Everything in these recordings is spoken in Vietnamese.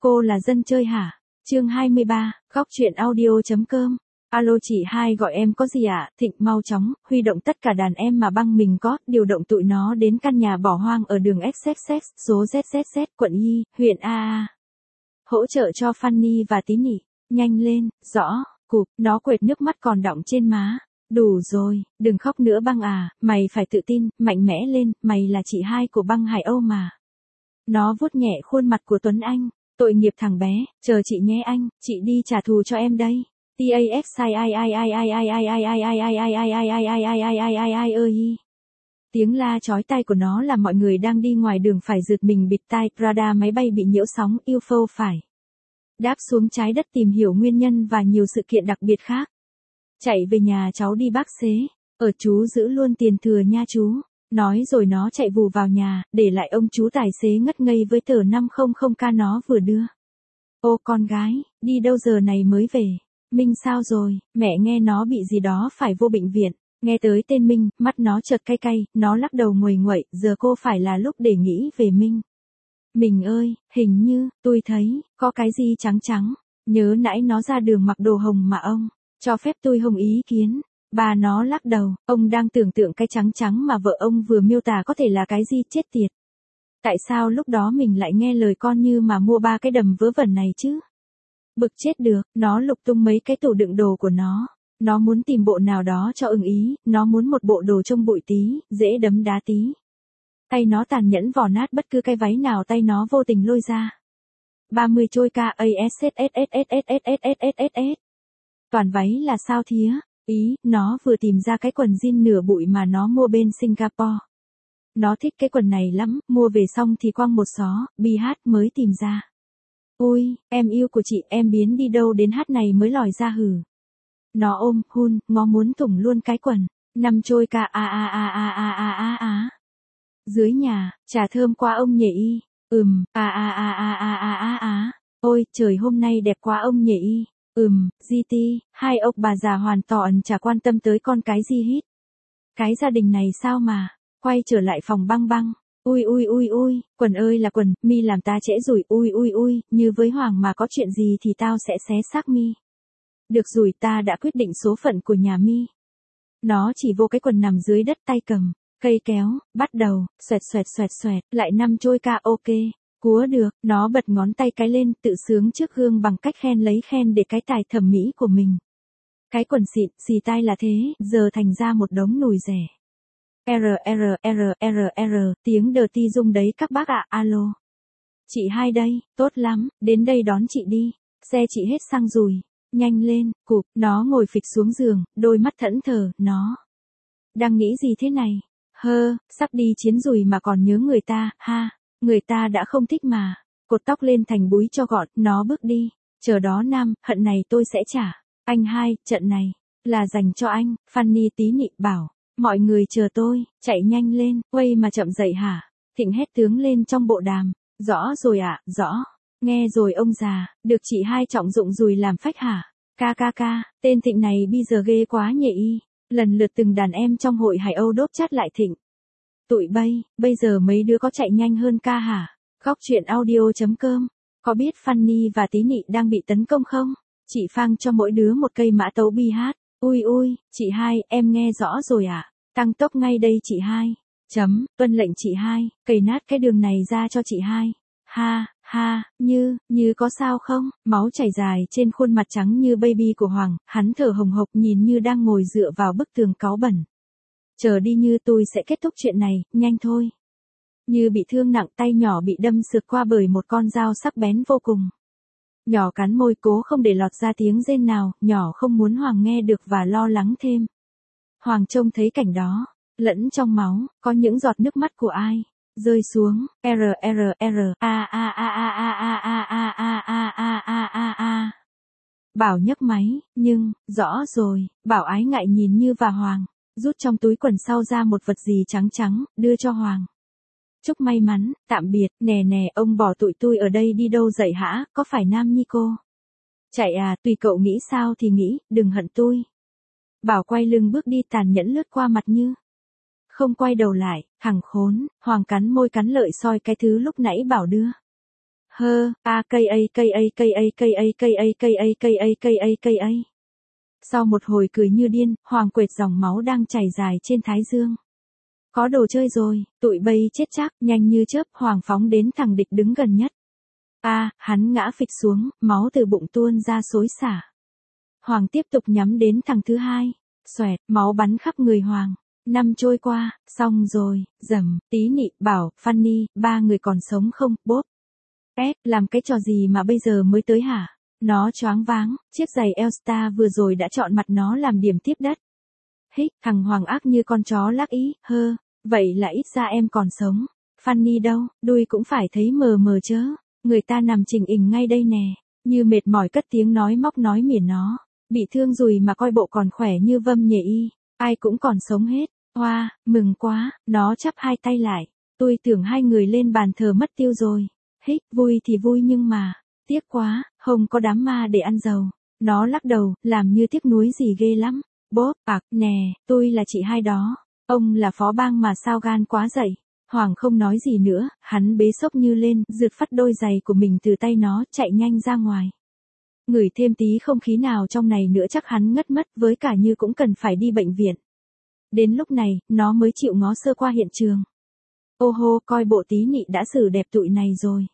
Cô là dân chơi hả? Chương 23, góc truyện audio.com. Alo chị hai gọi em có gì ạ? Thịnh mau chóng, huy động tất cả đàn em mà băng mình có, điều động tụi nó đến căn nhà bỏ hoang ở đường XXX, số ZZZ, quận Y, huyện AA. Hỗ trợ cho Fanny và Tí Nị. Nhanh lên, rõ, cụp, nó quệt nước mắt còn đọng trên má. Đủ rồi, đừng khóc nữa băng à, mày phải tự tin, mạnh mẽ lên, mày là chị hai của băng Hải Âu mà. Nó vuốt nhẹ khuôn mặt của Tuấn Anh. Tội nghiệp thằng bé, chờ chị nhé anh, chị đi trả thù cho em đây. Ơi. Tiếng la chói tai của nó làm mọi người đang đi ngoài đường phải giật mình bịt tai. Radar máy bay bị nhiễu sóng, UFO phải đáp xuống trái đất tìm hiểu nguyên nhân và nhiều sự kiện đặc biệt khác. Chạy về nhà cháu đi bác xế, ở chú giữ luôn tiền thừa nha chú. Nói rồi nó chạy vù vào nhà, để lại ông chú tài xế ngất ngây với tờ 500k nó vừa đưa. Ô con gái, đi đâu giờ này mới về? Minh sao rồi? Mẹ nghe nó bị gì đó phải vô bệnh viện. Nghe tới tên Minh, mắt nó chợt cay cay, nó lắc đầu nguầy nguậy, giờ cô phải là lúc để nghĩ về Minh. Mình ơi, hình như, tôi thấy, có cái gì trắng trắng. Nhớ nãy nó ra đường mặc đồ hồng mà ông cho phép tôi hồng ý kiến. Bà nó lắc đầu, ông đang tưởng tượng cái trắng trắng mà vợ ông vừa miêu tả có thể là cái gì chết tiệt. Tại sao lúc đó mình lại nghe lời con như mà mua 3 cái đầm vớ vẩn này chứ? Bực chết được, nó lục tung mấy cái tủ đựng đồ của nó. Nó muốn tìm bộ nào đó cho ưng ý, nó muốn một bộ đồ trông bụi tí, dễ đấm đá tí. Tay nó tàn nhẫn vò nát bất cứ cái váy nào tay nó vô tình lôi ra. 30 trôi KASSSSSSSSSSS. Toàn váy là sao thía? Ý, nó vừa tìm ra cái quần jean nửa bụi mà nó mua bên Singapore. Nó thích cái quần này lắm, mua về xong thì quăng một xó, bi hát mới tìm ra. Ôi, em yêu của chị, em biến đi đâu đến hát này mới lòi ra hử. Nó ôm, hun, ngó muốn thủng luôn cái quần. 5 trôi Dưới nhà, trà thơm qua ông nhỉ y. Ôi, trời hôm nay đẹp quá ông nhỉ y. GT, hai ông bà già hoàn toàn chả quan tâm tới con cái gì hết. Cái gia đình này sao mà, quay trở lại phòng băng băng. Ui, quần ơi là quần, mi làm ta trễ rồi, ui, như với Hoàng mà có chuyện gì thì tao sẽ xé xác mi. Được rồi ta đã quyết định số phận của nhà mi. Nó chỉ vô cái quần nằm dưới đất tay cầm, cây kéo, bắt đầu, xoẹt, lại 5 trôi ok. Cúa được, nó bật ngón tay cái lên, tự sướng trước gương bằng cách lấy khen để cái tài thẩm mỹ của mình. Cái quần xịn, xì tai là thế, giờ thành ra một đống nùi rẻ. Tiếng đờ ti rung đấy các bác ạ, alo. Chị hai đây, tốt lắm, đến đây đón chị đi, xe chị hết xăng rồi, nhanh lên, cụp, nó ngồi phịch xuống giường, đôi mắt thẫn thờ, nó đang nghĩ gì thế này? Sắp đi chiến rồi mà còn nhớ người ta, ha. Người ta đã không thích mà. Cột tóc lên thành búi cho gọn, nó bước đi. Chờ đó Nam, hận này tôi sẽ trả. Anh hai, trận này là dành cho anh. Fanny Tí Nị bảo, mọi người chờ tôi, chạy nhanh lên, quay mà chậm dậy hả? Thịnh hét tướng lên trong bộ đàm. Rõ rồi ạ, rõ. Nghe rồi ông già, được chị hai trọng dụng rồi làm phách hả? Ca, tên Thịnh này bây giờ ghê quá nhỉ. Lần lượt từng đàn em trong hội Hải Âu đốp chát lại Thịnh. Tụi bây giờ mấy đứa có chạy nhanh hơn ca hả? Góc truyện audio.com. Có biết Fanny và Tí Nị đang bị tấn công không? Chị phang cho mỗi đứa một cây mã tấu bi hát. Ui, chị hai, em nghe rõ rồi ạ. Tăng tốc ngay đây chị hai. Tuân lệnh chị hai, cày nát cái đường này ra cho chị hai. Ha, như có sao không? Máu chảy dài trên khuôn mặt trắng như baby của Hoàng, hắn thở hồng hộc nhìn như đang ngồi dựa vào bức tường cáu bẩn. Chờ đi Như tôi sẽ kết thúc chuyện này, nhanh thôi. Như bị thương nặng tay nhỏ bị đâm sượt qua bởi một con dao sắc bén vô cùng. Nhỏ cắn môi cố không để lọt ra tiếng rên nào, nhỏ không muốn Hoàng nghe được và lo lắng thêm. Hoàng trông thấy cảnh đó, lẫn trong máu, có những giọt nước mắt của ai rơi xuống. Bảo nhấc máy, nhưng, rõ rồi, Bảo ái ngại nhìn Như và Hoàng. Rút trong túi quần sau ra một vật gì trắng trắng, đưa cho Hoàng. Chúc may mắn, tạm biệt, nè, ông bỏ tụi tôi ở đây đi đâu dậy hả, có phải Nam Nhi cô? Chạy à, tùy cậu nghĩ sao thì nghĩ, đừng hận tôi. Bảo quay lưng bước đi tàn nhẫn lướt qua mặt Như. Không quay đầu lại, thằng khốn, Hoàng cắn môi cắn lợi soi cái thứ lúc nãy Bảo đưa. a. Sau một hồi cười như điên, Hoàng quệt dòng máu đang chảy dài trên thái dương. Có đồ chơi rồi, tụi bay chết chắc, nhanh như chớp, Hoàng phóng đến thằng địch đứng gần nhất. Hắn ngã phịch xuống, máu từ bụng tuôn ra xối xả. Hoàng tiếp tục nhắm đến thằng thứ hai. Xoẹt, máu bắn khắp người Hoàng. Năm trôi qua, xong rồi, Dầm, Tí Nị, Bảo, Fanny, ba người còn sống không, bốp. Làm cái trò gì mà bây giờ mới tới hả? Nó choáng váng, chiếc giày Elstar vừa rồi đã chọn mặt nó làm điểm tiếp đất. Thằng Hoàng ác như con chó lác ý, vậy là ít ra em còn sống. Fanny đâu, đuôi cũng phải thấy mờ mờ chớ. Người ta nằm chình ình ngay đây nè, như mệt mỏi cất tiếng nói móc nói mỉa nó. Bị thương rồi mà coi bộ còn khỏe như vâm nhệ y, ai cũng còn sống hết. Hoa, mừng quá, nó chắp hai tay lại. Tôi tưởng hai người lên bàn thờ mất tiêu rồi. Vui thì vui nhưng mà, tiếc quá, không có đám ma để ăn dầu. Nó lắc đầu, làm như tiếc nuối gì ghê lắm. Bốp, nè, tôi là chị hai đó. Ông là phó bang mà sao gan quá dậy. Hoàng không nói gì nữa, hắn bế xốc như lên, rượt phắt đôi giày của mình từ tay nó, chạy nhanh ra ngoài. Ngửi thêm tí không khí nào trong này nữa chắc hắn ngất mất, với cả như cũng cần phải đi bệnh viện. Đến lúc này, nó mới chịu ngó sơ qua hiện trường. Ô hô, coi bộ Tí Nị đã xử đẹp tụi này rồi.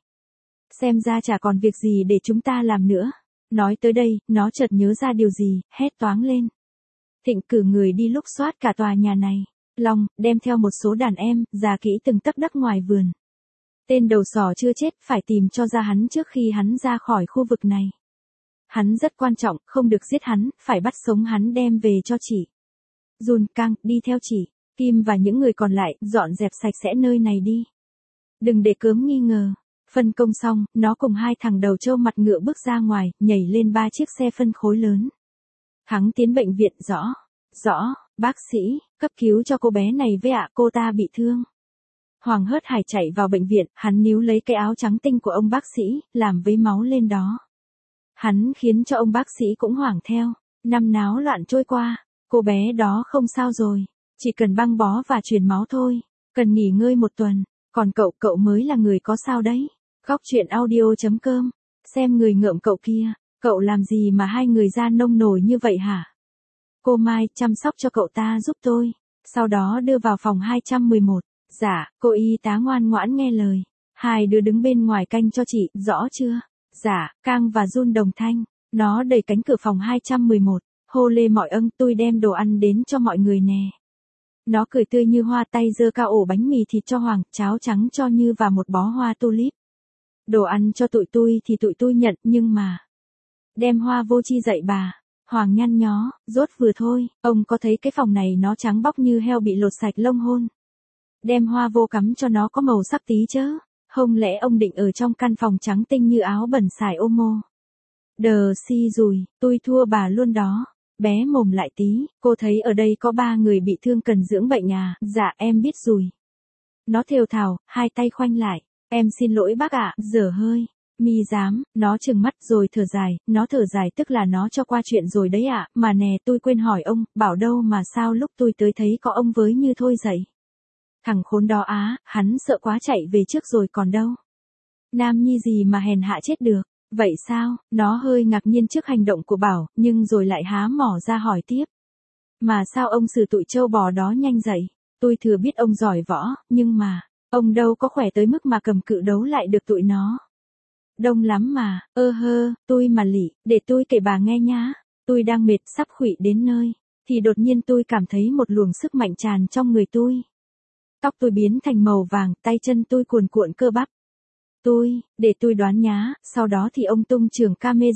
Xem ra chả còn việc gì để chúng ta làm nữa. Nói tới đây, nó chợt nhớ ra điều gì, hét toáng lên. Thịnh cử người đi lục soát cả tòa nhà này. Long, đem theo một số đàn em, già kỹ từng tấc đất ngoài vườn. Tên đầu sỏ chưa chết, phải tìm cho ra hắn trước khi hắn ra khỏi khu vực này. Hắn rất quan trọng, không được giết hắn, phải bắt sống hắn đem về cho chị. Jun Kang, đi theo chị. Kim và những người còn lại, dọn dẹp sạch sẽ nơi này đi. Đừng để cớm nghi ngờ. Phân công xong, nó cùng hai thằng đầu trâu mặt ngựa bước ra ngoài, nhảy lên 3 chiếc xe phân khối lớn. Thắng tiến bệnh viện. Rõ, bác sĩ, cấp cứu cho cô bé này với ạ, cô ta bị thương. Hoàng hớt hải chạy vào bệnh viện, hắn níu lấy cái áo trắng tinh của ông bác sĩ, làm vấy máu lên đó. Hắn khiến cho ông bác sĩ cũng hoảng theo. Năm náo loạn trôi qua, cô bé đó không sao rồi, chỉ cần băng bó và truyền máu thôi, cần nghỉ ngơi 1 tuần, còn cậu mới là người có sao đấy. Góc truyện audio.com, xem người ngợm cậu kia, cậu làm gì mà hai người da nông nổi như vậy hả? Cô Mai, chăm sóc cho cậu ta giúp tôi, sau đó đưa vào phòng 211. Dạ, cô y tá ngoan ngoãn nghe lời. Hai đứa đứng bên ngoài canh cho chị, rõ chưa? Dạ, Kang và Jun đồng thanh. Nó đẩy cánh cửa phòng 211, hô lê mọi âng, tôi đem đồ ăn đến cho mọi người nè. Nó cười tươi như hoa, tay giơ cao ổ bánh mì thịt cho Hoàng, cháo trắng cho Như và một bó hoa tulip. Đồ ăn cho tụi tôi thì tụi tôi nhận, nhưng mà đem hoa vô chi dạy bà. Hoàng nhăn nhó, rốt vừa thôi, ông có thấy cái phòng này nó trắng bóc như heo bị lột sạch lông hôn. Đem hoa vô cắm cho nó có màu sắc tí chớ. Không lẽ ông định ở trong căn phòng trắng tinh như áo bẩn xài Omo? Đờ si rùi, tôi thua bà luôn đó. Bé mồm lại tí, cô thấy ở đây có 3 người bị thương cần dưỡng bệnh à? Dạ em biết rồi. Nó thều thào, hai tay khoanh lại. Em xin lỗi bác ạ, dở hơi. Mi dám, nó trừng mắt rồi thở dài, nó thở dài tức là nó cho qua chuyện rồi đấy ạ, mà nè tôi quên hỏi ông, bảo đâu mà sao lúc tôi tới thấy có ông với Như thôi dậy. Thằng khốn đó á, hắn sợ quá chạy về trước rồi còn đâu. Nam nhi gì mà hèn hạ chết được, vậy sao? Nó hơi ngạc nhiên trước hành động của Bảo, nhưng rồi lại há mỏ ra hỏi tiếp. Mà sao ông xử tụi trâu bò đó nhanh dậy? Tôi thừa biết ông giỏi võ, nhưng mà, ông đâu có khỏe tới mức mà cầm cự đấu lại được tụi nó. Đông lắm mà, tôi mà lỉ, để tôi kể bà nghe nhá. Tôi đang mệt sắp khuỵu đến nơi, thì đột nhiên tôi cảm thấy một luồng sức mạnh tràn trong người tôi. Tóc tôi biến thành màu vàng, tay chân tôi cuồn cuộn cơ bắp. Để tôi đoán nhá, sau đó thì ông tung trường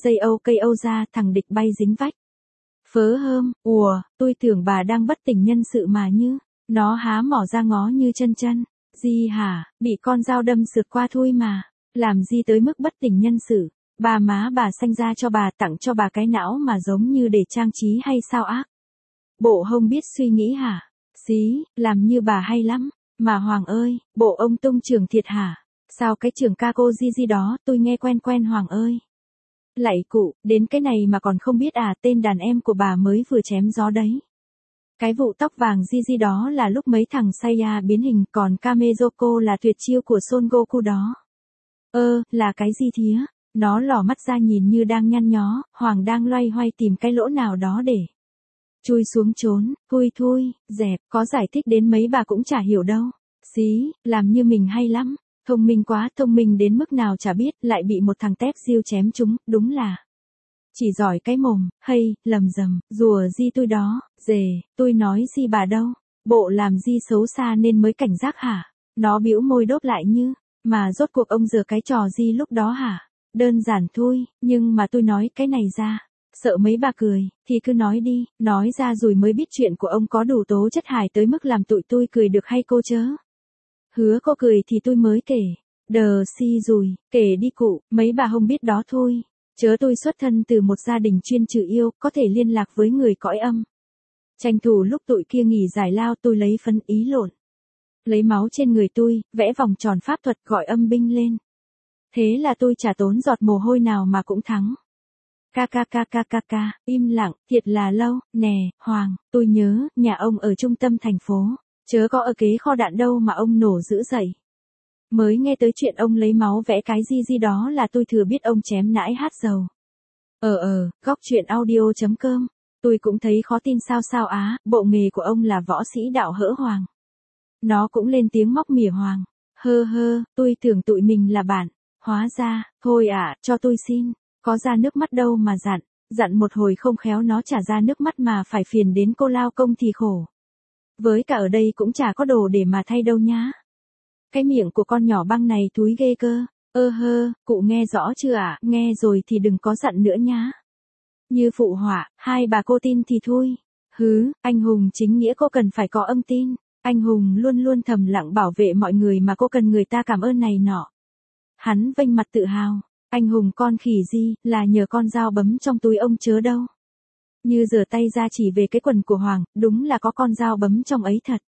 KO ra, thằng địch bay dính vách. Phớ hơm, tôi tưởng bà đang bất tỉnh nhân sự mà Như. Nó há mỏ ra ngó Như chân. Gì hả, bị con dao đâm sượt qua thôi mà. Làm gì tới mức bất tỉnh nhân sự, bà má bà sanh ra cho bà tặng cho bà cái não mà giống như để trang trí hay sao ác. Bộ không biết suy nghĩ hả? Xí, làm như bà hay lắm. Mà Hoàng ơi, bộ ông tung trường thiệt hả? Sao cái trường Kako Gigi đó, tôi nghe quen Hoàng ơi. Lạy cụ, đến cái này mà còn không biết à, tên đàn em của bà mới vừa chém gió đấy. Cái vụ tóc vàng Gigi đó là lúc mấy thằng Seiya biến hình, còn Kamezoko là tuyệt chiêu của Son Goku đó. Là cái gì thía? Nó lỏ mắt ra nhìn như đang nhăn nhó, Hoàng đang loay hoay tìm cái lỗ nào đó để chui xuống trốn, thui, dẹp, có giải thích đến mấy bà cũng chả hiểu đâu. Xí, làm như mình hay lắm, thông minh quá, thông minh đến mức nào chả biết, lại bị một thằng tép diêu chém trúng, đúng là chỉ giỏi cái mồm, hay, lầm rầm, rùa gì tôi đó, dề, tôi nói gì bà đâu, bộ làm gì xấu xa nên mới cảnh giác hả? Nó bĩu môi đốt lại như, mà rốt cuộc ông giở cái trò gì lúc đó hả? Đơn giản thôi, nhưng mà tôi nói cái này ra, sợ mấy bà cười, thì cứ nói đi, nói ra rồi mới biết chuyện của ông có đủ tố chất hài tới mức làm tụi tôi cười được hay cô chớ? Hứa cô cười thì tôi mới kể. Đờ si rồi, kể đi cụ, mấy bà không biết đó thôi. Chớ tôi xuất thân từ một gia đình chuyên trừ yêu, có thể liên lạc với người cõi âm. Tranh thủ lúc tụi kia nghỉ giải lao tôi lấy phấn ý lộn. Lấy máu trên người tôi, vẽ vòng tròn pháp thuật gọi âm binh lên. Thế là tôi chả tốn giọt mồ hôi nào mà cũng thắng. Ca, im lặng, thiệt là lâu, nè, Hoàng, tôi nhớ, nhà ông ở trung tâm thành phố, chớ có ở kế kho đạn đâu mà ông nổ dữ dậy. Mới nghe tới chuyện ông lấy máu vẽ cái gì đó là tôi thừa biết ông chém nãi hát dầu. Góc chuyện audio.com, tôi cũng thấy khó tin sao á, bộ nghề của ông là võ sĩ đạo hỡ Hoàng. Nó cũng lên tiếng móc mỉa Hoàng. Tôi tưởng tụi mình là bạn, hóa ra, thôi cho tôi xin, có ra nước mắt đâu mà dặn một hồi không khéo nó trả ra nước mắt mà phải phiền đến cô lao công thì khổ. Với cả ở đây cũng chả có đồ để mà thay đâu nhá. Cái miệng của con nhỏ băng này thúi ghê cơ. Cụ nghe rõ chưa ạ? Nghe rồi thì đừng có dặn nữa nhá. Như phụ họa, hai bà cô tin thì thôi. Anh hùng chính nghĩa cô cần phải có âm tin. Anh hùng luôn luôn thầm lặng bảo vệ mọi người mà cô cần người ta cảm ơn này nọ. Hắn vênh mặt tự hào. Anh hùng con khỉ gì, là nhờ con dao bấm trong túi ông chớ đâu. Như giở tay ra chỉ về cái quần của Hoàng, đúng là có con dao bấm trong ấy thật.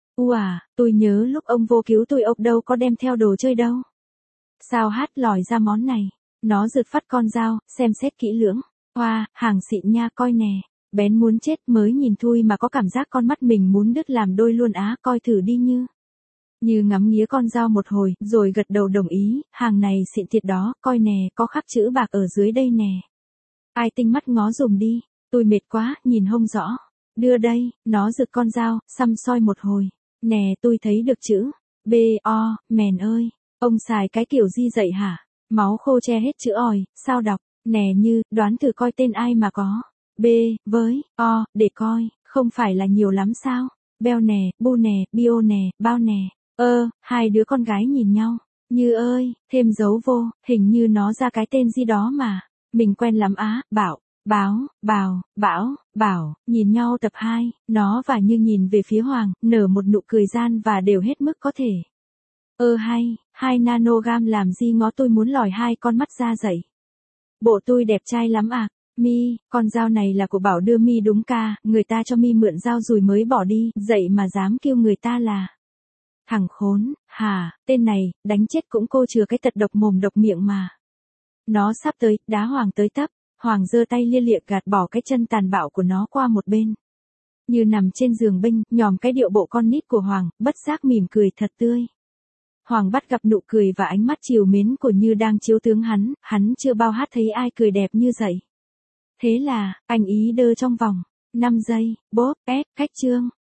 Tôi nhớ lúc ông vô cứu tôi ông đâu có đem theo đồ chơi đâu. Sao hát lòi ra món này? Nó rượt phát con dao, xem xét kỹ lưỡng. Hàng xịn nha coi nè. Bén muốn chết mới nhìn thui mà có cảm giác con mắt mình muốn đứt làm đôi luôn á, coi thử đi Như ngắm nghía con dao một hồi, rồi gật đầu đồng ý, hàng này xịn thiệt đó, coi nè, có khắc chữ bạc ở dưới đây nè. Ai tinh mắt ngó dùm đi, tôi mệt quá, nhìn không rõ. Đưa đây, nó giựt con dao, xăm soi một hồi. Nè, tôi thấy được chữ B.O, mèn ơi, ông xài cái kiểu gì dậy hả? Máu khô che hết chữ ỏi, sao đọc? Nè Như, đoán thử coi tên ai mà có B, với, O, để coi, không phải là nhiều lắm sao? Beo nè, bu nè, bio nè, bao nè. Hai đứa con gái nhìn nhau. Như ơi, thêm dấu vô, hình như nó ra cái tên gì đó mà. Mình quen lắm á, Bảo, nhìn nhau tập 2, nó và Như nhìn về phía Hoàng, nở một nụ cười gian và đều hết mức có thể. Hai nanogam làm gì ngó tôi muốn lòi hai con mắt ra dậy. Bộ tôi đẹp trai lắm à, Mi, con dao này là của Bảo đưa Mi đúng ca, người ta cho Mi mượn dao rồi mới bỏ đi, dậy mà dám kêu người ta là thằng khốn, tên này, đánh chết cũng cô chừa cái tật độc mồm độc miệng mà. Nó sắp tới, đá Hoàng tới tấp, Hoàng giơ tay lia lịa gạt bỏ cái chân tàn bạo của nó qua một bên. Như nằm trên giường binh, nhòm cái điệu bộ con nít của Hoàng, bất giác mỉm cười thật tươi. Hoàng bắt gặp nụ cười và ánh mắt trìu mến của Như đang chiếu tướng hắn chưa bao hát thấy ai cười đẹp như vậy. Thế là, anh ý đơ trong vòng 5 giây, bốp, khách chương.